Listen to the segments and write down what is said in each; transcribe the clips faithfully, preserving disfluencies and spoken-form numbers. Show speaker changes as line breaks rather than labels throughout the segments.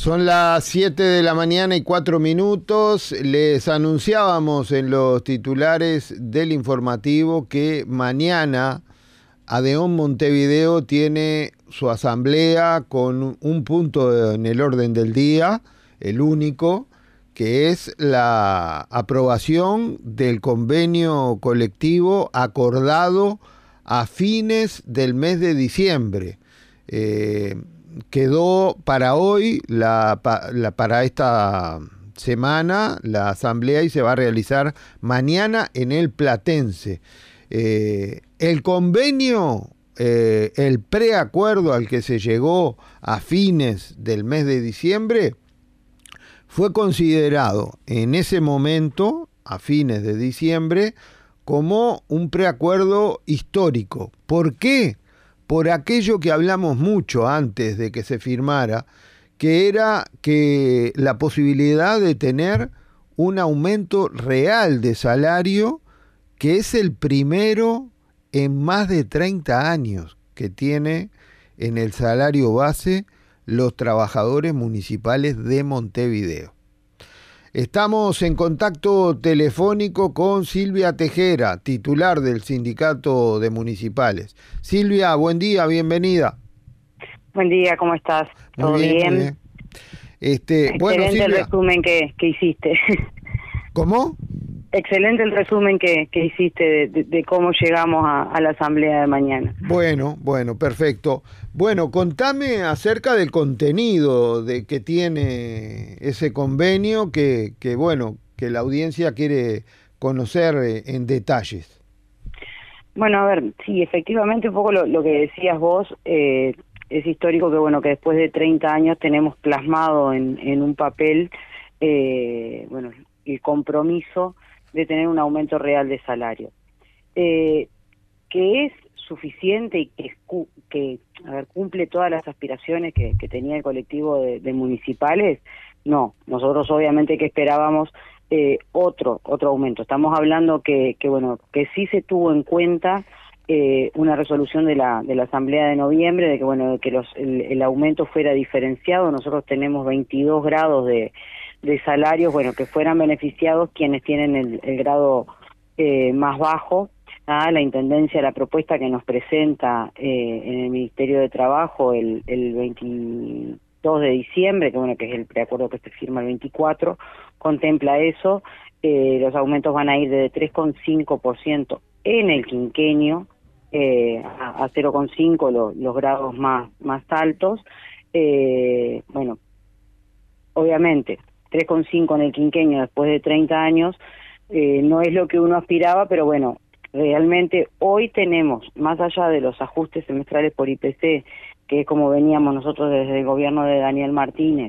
Son las siete de la mañana y cuatro minutos. Les anunciábamos en los titulares del informativo que mañana ADEON Montevideo tiene su asamblea con un punto en el orden del día, el único, que es la aprobación del convenio colectivo acordado a fines del mes de diciembre. Eh, quedó para hoy, la, la, para esta semana, la asamblea y se va a realizar mañana en el Platense. Eh, el convenio, eh, el preacuerdo al que se llegó a fines del mes de diciembre, fue considerado en ese momento, a fines de diciembre, como un preacuerdo histórico. ¿Por qué? Por aquello que hablamos mucho antes de que se firmara, que era que la posibilidad de tener un aumento real de salario, que es el primero en más de treinta años que tiene en el salario base los trabajadores municipales de Montevideo. Estamos en contacto telefónico con Silvia Tejera, titular del Sindicato de Municipales. Silvia, buen día, bienvenida.
Buen día, ¿cómo estás? ¿Todo
muy bien?
bien?
Muy bien. Este,
Excelente
bueno, Silvia,
el resumen que, que hiciste.
¿Cómo?
Excelente el resumen que, que hiciste de, de, de cómo llegamos a, a la asamblea de mañana.
Bueno, bueno, perfecto. Bueno, contame acerca del contenido de que tiene ese convenio que, que bueno, que la audiencia quiere conocer en detalles.
Bueno, a ver, sí, efectivamente un poco lo, lo que decías vos, eh, es histórico que bueno que después de treinta años tenemos plasmado en, en un papel, eh, bueno, el compromiso de tener un aumento real de salario, eh, que es suficiente y que, que a ver, cumple todas las aspiraciones que, que tenía el colectivo de, de municipales. No, nosotros obviamente que esperábamos eh, otro otro aumento. Estamos hablando que, que bueno que sí se tuvo en cuenta eh, una resolución de la de la asamblea de noviembre de que bueno de que los el, el aumento fuera diferenciado. Nosotros tenemos veintidós grados de de salarios, bueno, que fueran beneficiados quienes tienen el, el grado eh, más bajo. Ah, la Intendencia, la propuesta que nos presenta eh, en el Ministerio de Trabajo el, el veintidós de diciembre, que bueno, que es el preacuerdo que se firma el veinticuatro, contempla eso. Eh, los aumentos van a ir de tres coma cinco por ciento en el quinquenio eh, a, a cero coma cinco lo, los grados más, más altos. Eh, bueno, obviamente, tres coma cinco en el quinquenio después de treinta años, eh, no es lo que uno aspiraba, pero bueno, realmente hoy tenemos, más allá de los ajustes semestrales por I P C, que es como veníamos nosotros desde el gobierno de Daniel Martínez,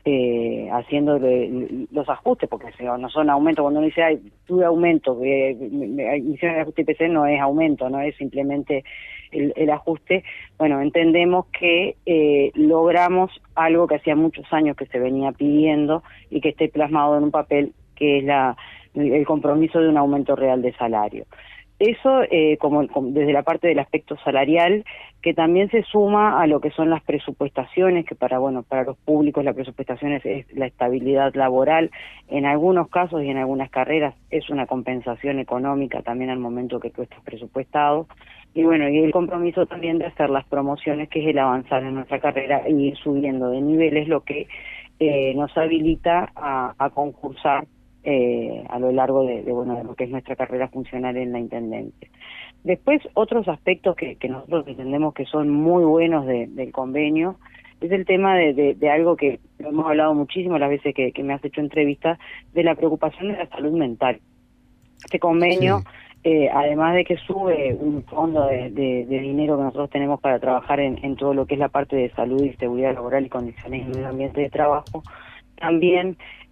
eh, haciendo de, los ajustes, porque no son aumentos, cuando uno dice, ay, tuve aumento, eh, hicieron el ajuste I P C, no es aumento, no es simplemente el, el ajuste. Bueno, entendemos que eh, logramos algo que hacía muchos años que se venía pidiendo y que esté plasmado en un papel, que es la el compromiso de un aumento real de salario. Eso eh, como, como desde la parte del aspecto salarial, que también se suma a lo que son las presupuestaciones, que para bueno para los públicos la presupuestación es, es la estabilidad laboral. En algunos casos y en algunas carreras es una compensación económica también al momento que tú estás presupuestado. Y bueno, y el compromiso también de hacer las promociones, que es el avanzar en nuestra carrera y ir subiendo de nivel, es lo que eh, nos habilita a, a concursar Eh, a lo largo de, de bueno de lo que es nuestra carrera funcional en la Intendencia. Después, otros aspectos que, que nosotros entendemos que son muy buenos de, del convenio es el tema de, de, de algo que hemos hablado muchísimo las veces que, que me has hecho entrevistas, de la preocupación de la salud mental. Este convenio, sí. eh, además de que sube un fondo de, de, de dinero que nosotros tenemos para trabajar en, en todo lo que es la parte de salud y seguridad laboral y condiciones y medio ambiente de trabajo, también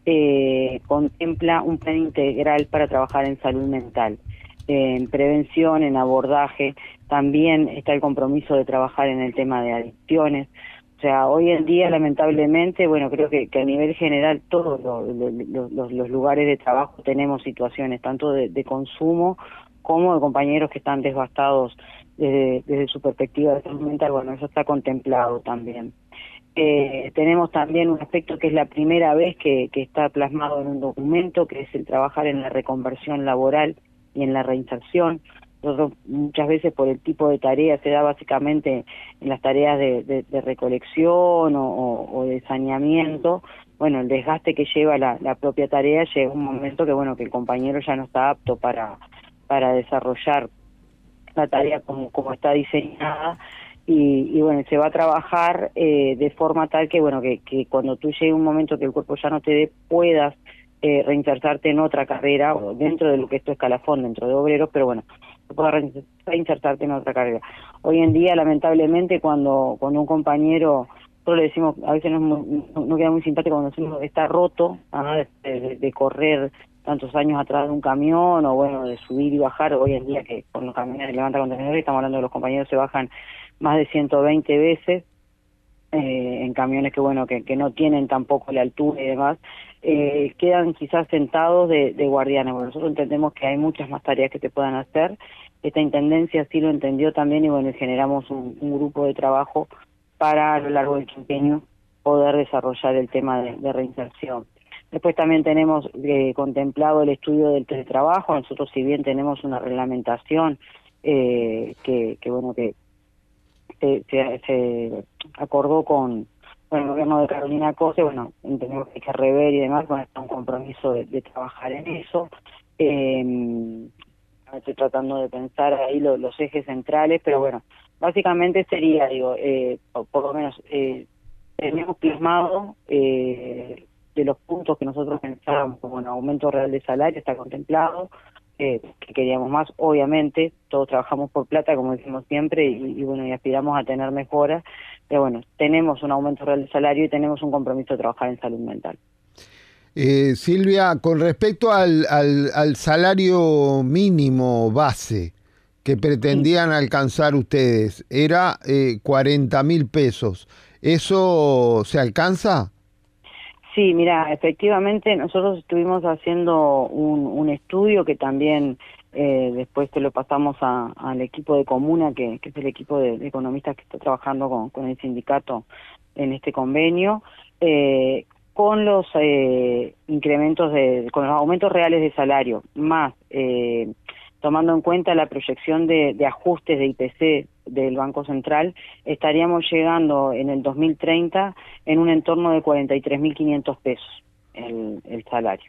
eh, contempla un plan integral para trabajar en salud mental, eh, en prevención, en abordaje. También está el compromiso de trabajar en el tema de adicciones. O sea, hoy en día, lamentablemente, bueno, creo que, que a nivel general todos los, los, los, los lugares de trabajo tenemos situaciones tanto de, de consumo como de compañeros que están devastados desde, desde su perspectiva de salud mental. Bueno, eso está contemplado también. Eh, tenemos también un aspecto que es la primera vez que, que está plasmado en un documento, que es el trabajar en la reconversión laboral y en la reinserción. Nosotros muchas veces por el tipo de tarea se da básicamente en las tareas de, de, de recolección o, o, o de saneamiento. Bueno, el desgaste que lleva la, la propia tarea llega un momento que bueno que el compañero ya no está apto para, para desarrollar la tarea como, como está diseñada. Y, y bueno, se va a trabajar eh, de forma tal que bueno que, que cuando tú llegue un momento que el cuerpo ya no te dé, puedas eh, reinsertarte en otra carrera, o dentro de lo que es tu escalafón, dentro de obreros, pero bueno, puedas reinsertarte en otra carrera. Hoy en día, lamentablemente, cuando, cuando un compañero, nosotros le decimos, a veces no, no, no queda muy simpático cuando decimos que está roto, ¿ah? de, de, de correr tantos años atrás de un camión, o bueno, de subir y bajar. Hoy en día que con los camiones levanta contenedores, estamos hablando de los compañeros se bajan más de ciento veinte veces, eh, en camiones que bueno que, que no tienen tampoco la altura y demás, eh, quedan quizás sentados de, de guardianes. Bueno, nosotros entendemos que hay muchas más tareas que te puedan hacer. Esta intendencia sí lo entendió también y bueno, generamos un, un grupo de trabajo para a lo largo del quinquenio poder desarrollar el tema de, de reinserción. Después también tenemos eh, contemplado el estudio del teletrabajo. Nosotros, si bien tenemos una reglamentación eh, que, que bueno que Se, se, se acordó con, con el gobierno de Carolina Cose, bueno, entendemos que hay que rever y demás, bueno, está un compromiso de, de trabajar en eso. Eh, estoy tratando de pensar ahí lo, los ejes centrales, pero bueno, básicamente sería, digo, eh, por, por lo menos, eh, tenemos plasmado eh, de los puntos que nosotros pensábamos como un aumento real de salario, está contemplado. Eh, que queríamos más, obviamente, todos trabajamos por plata, como decimos siempre, y, y bueno, y aspiramos a tener mejoras, pero bueno, tenemos un aumento real de salario y tenemos un compromiso de trabajar en salud mental.
Eh, Silvia, con respecto al, al, al salario mínimo base que pretendían sí. alcanzar ustedes, era eh, cuarenta mil pesos, ¿eso se alcanza?
Sí, mira, efectivamente nosotros estuvimos haciendo un, un estudio que también eh, después te lo pasamos a, al equipo de Comuna, que, que es el equipo de, de economistas que está trabajando con, con el sindicato en este convenio, eh, con los eh, incrementos, de, con los aumentos reales de salario, más eh, tomando en cuenta la proyección de, de ajustes de I P C del Banco Central, estaríamos llegando en el dos mil treinta en un entorno de cuarenta y tres mil quinientos pesos el, el salario.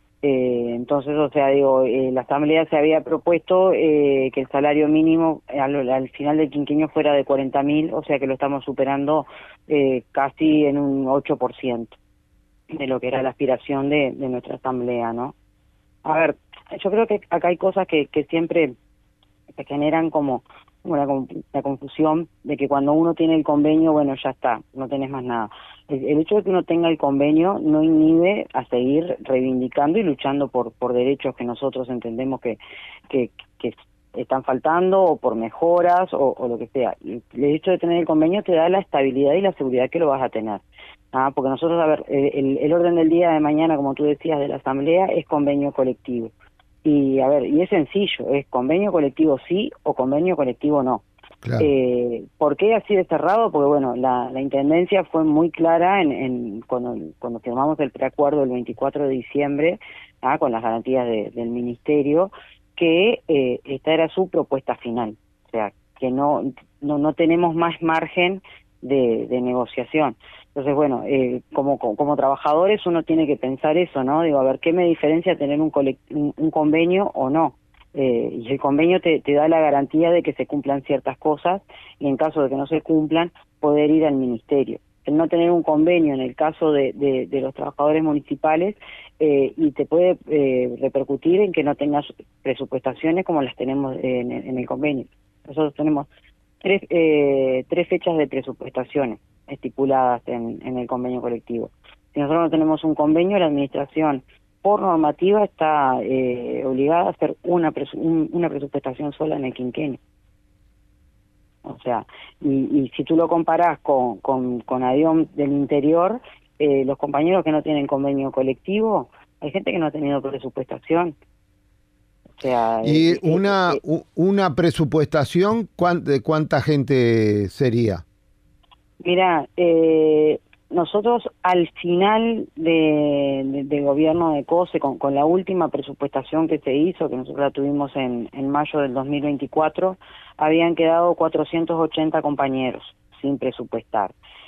Eh, entonces, o sea, digo, eh, la Asamblea se había propuesto eh, que el salario mínimo al, al final del quinquenio fuera de cuarenta mil, o sea que lo estamos superando eh, casi en un ocho por ciento de lo que era la aspiración de, de nuestra Asamblea, ¿no? A ver, yo creo que acá hay cosas que, que siempre se generan como una, la confusión de que cuando uno tiene el convenio, bueno, ya está, no tenés más nada. El, el hecho de que uno tenga el convenio no inhibe a seguir reivindicando y luchando por por derechos que nosotros entendemos que que, que están faltando, o por mejoras, o, o lo que sea. El, el hecho de tener el convenio te da la estabilidad y la seguridad que lo vas a tener. Ah, porque nosotros, a ver, el, el orden del día de mañana, como tú decías, de la Asamblea, es convenio colectivo. Y a ver, y es sencillo, es convenio colectivo sí o convenio colectivo no. Claro. Eh, ¿Por qué así de cerrado? Porque bueno, la, la Intendencia fue muy clara en, en cuando, cuando firmamos el preacuerdo el veinticuatro de diciembre, ¿ah? con las garantías de, del Ministerio, que eh, esta era su propuesta final. O sea, que no, no, no tenemos más margen de, de negociación. Entonces, bueno, eh, como, como como trabajadores uno tiene que pensar eso, ¿no? Digo, a ver, ¿qué me diferencia tener un, un, un convenio o no? Eh, y el convenio te, te da la garantía de que se cumplan ciertas cosas, y en caso de que no se cumplan, poder ir al ministerio. El no tener un convenio en el caso de, de, de los trabajadores municipales eh, y te puede eh, repercutir en que no tengas presupuestaciones como las tenemos en, en el convenio. Nosotros tenemos tres, eh, tres fechas de presupuestaciones estipuladas en, en el convenio colectivo. Si nosotros no tenemos un convenio, la administración por normativa está eh, obligada a hacer una, presu un, una presupuestación sola en el quinquenio. O sea, y, y si tú lo comparás con, con, con ADIOM del interior, eh, los compañeros que no tienen convenio colectivo, hay gente que no ha tenido presupuestación. O sea,
y
eh,
una,
eh,
una presupuestación, ¿de cuánta gente sería?
Mira, eh, nosotros al final de, de, del gobierno de COSE, con, con la última presupuestación que se hizo, que nosotros la tuvimos en, en mayo del dos mil veinticuatro, habían quedado cuatrocientos ochenta compañeros sin presupuestar.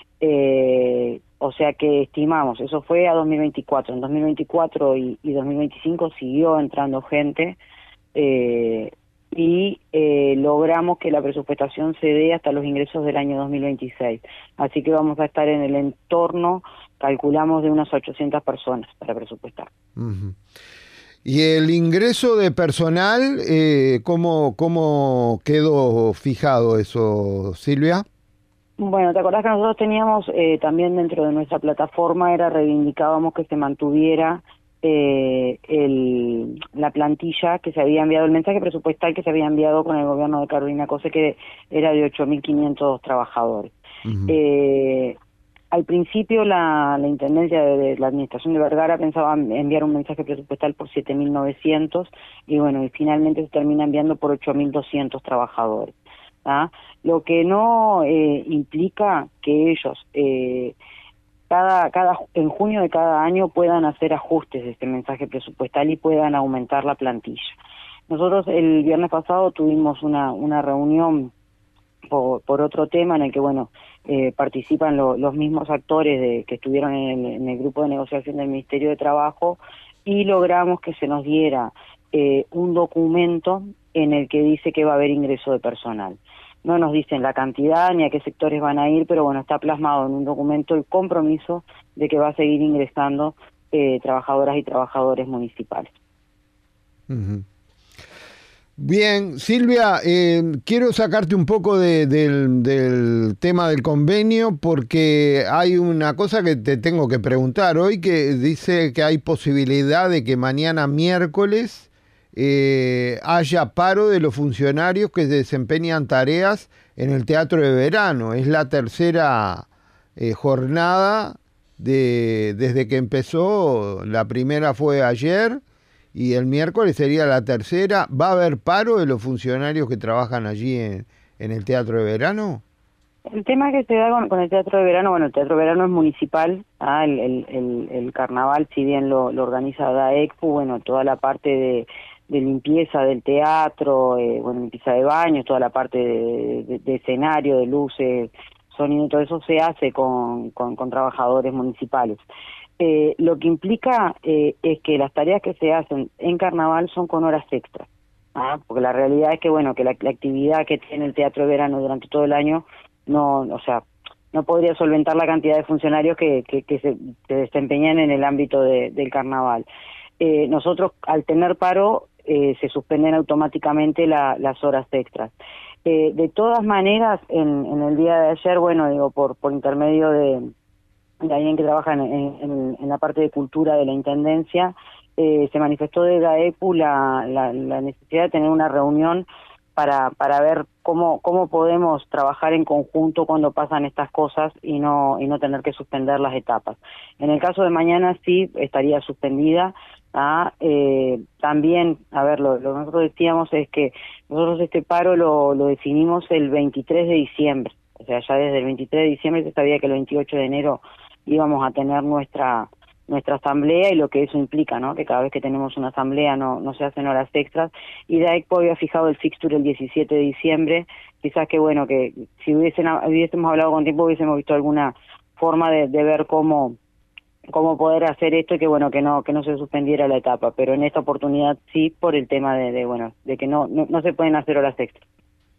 Eh, o sea que estimamos, eso fue a dos mil veinticuatro, en dos mil veinticuatro y, y dos mil veinticinco siguió entrando gente, eh, y eh, logramos que la presupuestación se dé hasta los ingresos del año dos mil veintiséis. Así que vamos a estar en el entorno, calculamos, de unas ochocientas personas para presupuestar.
Uh-huh. ¿Y el ingreso de personal, eh, cómo, cómo quedó fijado eso, Silvia?
Bueno, ¿te acordás que nosotros teníamos eh, también dentro de nuestra plataforma, era reivindicábamos que se mantuviera eh, el, la plantilla que se había enviado, el mensaje presupuestal que se había enviado con el gobierno de Carolina Cose, que era de ocho mil quinientos trabajadores. Uh-huh. eh, al principio la, la Intendencia de, de la Administración de Vergara pensaba enviar un mensaje presupuestal por siete mil novecientos y bueno, y finalmente se termina enviando por ocho mil doscientos trabajadores. ¿Ah? Lo que no eh, implica que ellos eh, cada cada en junio de cada año puedan hacer ajustes de este mensaje presupuestal y puedan aumentar la plantilla. Nosotros el viernes pasado tuvimos una una reunión por, por otro tema en el que bueno eh, participan lo, los mismos actores de, que estuvieron en el, en el grupo de negociación del Ministerio de Trabajo y logramos que se nos diera eh, un documento en el que dice que va a haber ingreso de personal. No nos dicen la cantidad ni a qué sectores van a ir, pero bueno, está plasmado en un documento el compromiso de que va a seguir ingresando eh, trabajadoras y trabajadores municipales.
Uh-huh. Bien, Silvia, eh, quiero sacarte un poco de, del, del tema del convenio porque hay una cosa que te tengo que preguntar hoy, que dice que hay posibilidad de que mañana miércoles Eh, haya paro de los funcionarios que desempeñan tareas en el teatro de verano. Es la tercera eh, jornada de, desde que empezó. La primera fue ayer y el miércoles sería la tercera. ¿Va a haber paro de los funcionarios que trabajan allí en, en el teatro de verano?
El tema que se da con, con el teatro de verano, bueno, el teatro de verano es municipal, ¿ah? el, el, el, el carnaval, si bien lo, lo organiza DAECPU, bueno, toda la parte de de limpieza del teatro, eh, bueno, limpieza de baños, toda la parte de, de, de escenario, de luces, sonido, todo eso se hace con, con, con trabajadores municipales. Eh, lo que implica eh, es que las tareas que se hacen en carnaval son con horas extras, ¿ah? Porque la realidad es que, bueno, que la, la actividad que tiene el teatro de verano durante todo el año, no, o sea, no podría solventar la cantidad de funcionarios que, que, que se, se desempeñan en el ámbito de, del carnaval. Eh, nosotros, al tener paro, Eh, se suspenden automáticamente la, las horas extras. Eh, de todas maneras, en, en el día de ayer, bueno, digo, por, por intermedio de, de alguien que trabaja en, en, en la parte de cultura de la Intendencia, eh, se manifestó de DAECPU la, la, la necesidad de tener una reunión para, para ver cómo, cómo podemos trabajar en conjunto cuando pasan estas cosas y no, y no tener que suspender las etapas. En el caso de mañana sí estaría suspendida. Ah, eh, también, a ver, lo, lo que nosotros decíamos es que nosotros este paro lo, lo definimos el veintitrés de diciembre, o sea, ya desde el veintitrés de diciembre se sabía que el veintiocho de enero íbamos a tener nuestra nuestra asamblea y lo que eso implica, ¿no? Que cada vez que tenemos una asamblea no, no se hacen horas extras, y DAECPU había fijado el fixture el diecisiete de diciembre, quizás que bueno, que si hubiesen, hubiésemos hablado con tiempo hubiésemos visto alguna forma de, de ver cómo cómo poder hacer esto y que bueno que no que no se suspendiera la etapa, pero en esta oportunidad sí, por el tema de, de bueno de que no, no no se pueden hacer horas extras.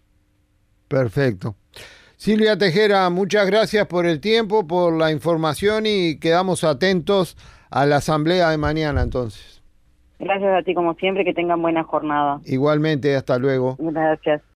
Perfecto. Silvia Tejera, muchas gracias por el tiempo, por la información y quedamos atentos a la asamblea de mañana entonces.
Gracias a ti como siempre, que tengan buena jornada.
Igualmente, hasta luego.
Gracias.